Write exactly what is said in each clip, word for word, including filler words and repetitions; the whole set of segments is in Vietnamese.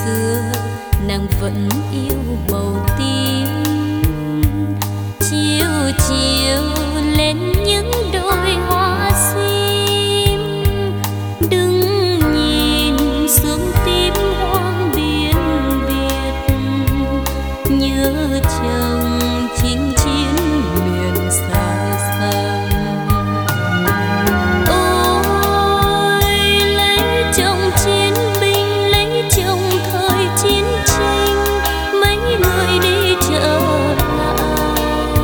xưa nàng vẫn yêu màu tím. Chiều chiều lên những đôi hoa sim, đừng nhìn xuống tím hoang biên biệt, nhớ chồng chinh chiến miền xa xăm. Ôi lấy chồng chiến binh, lấy chồng thời chiến tranh, mấy người đi trở lại.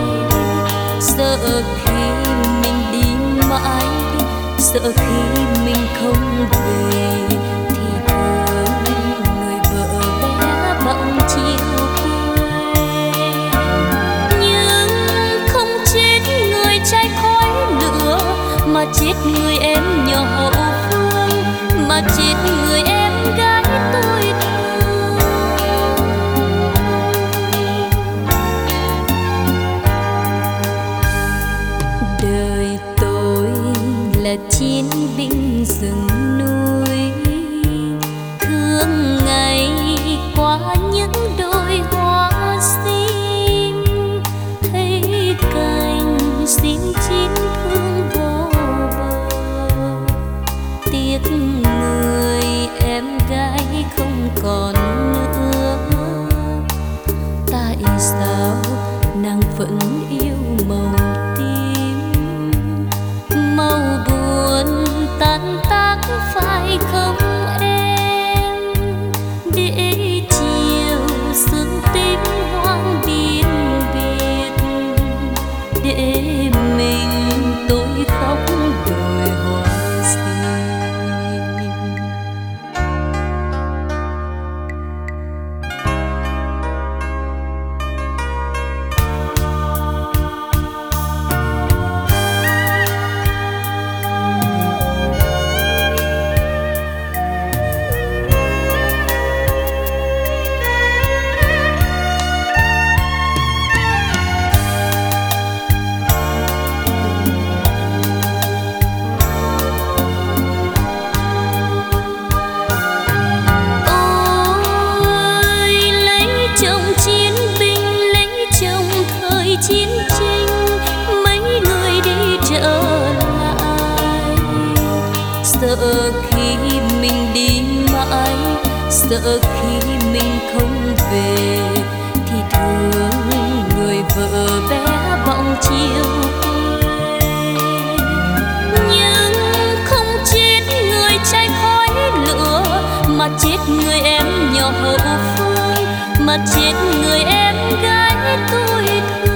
Sợ khi mình đi mãi, sợ khi mình không về, thì thương người vợ bé bỏng chiều quê. Nhưng không chết người trai khói lửa, mà chết người em nhỏ hậu phương, mà chết người em gái tôi thương. Đời tôi là chiến binh rừng núi, thương ngày qua những đôi hoa sim, thấy cành sim chín thương vô bờ. Tiếc người em gái không còn nữa, tại sao nàng vẫn yêu màu tím? Màu buồn tan tác phải không em? Để chiều sương tím hoang biên biệt, để mình tôi khóc đồi hoa sim. Chiến tranh mấy người đi trở lại. Sợ khi mình đi mãi, sợ khi mình không về, thì thương người vợ bé bỏng chiều quê. Nhưng không chết người trai khói lửa, mà chết người em nhỏ hậu phương, mà chết người em gái tôi thương.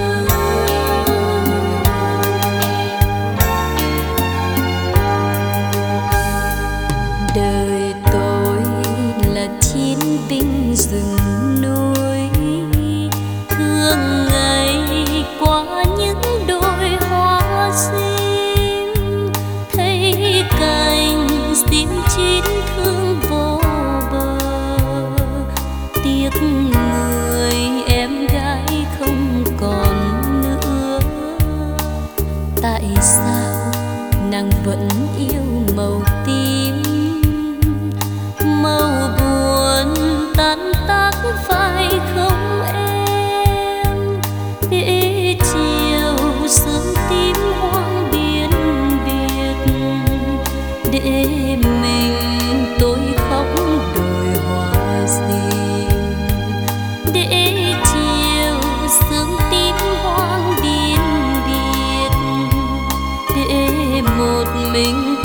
Đời tôi là chiến binh rừng núi, thương ngày qua những đôi hoa sim, thấy cành sim chín thương vô bờ. Tiếc người em gái không còn nữa, tại sao nàng vẫn yêu màu tím? Màu buồn tan tác phải không em? Để chiều sương tím hoang biên biệt, để mình tôi khóc đồi hoa sim. Để chiều sương tím hoang biên biệt, để một mình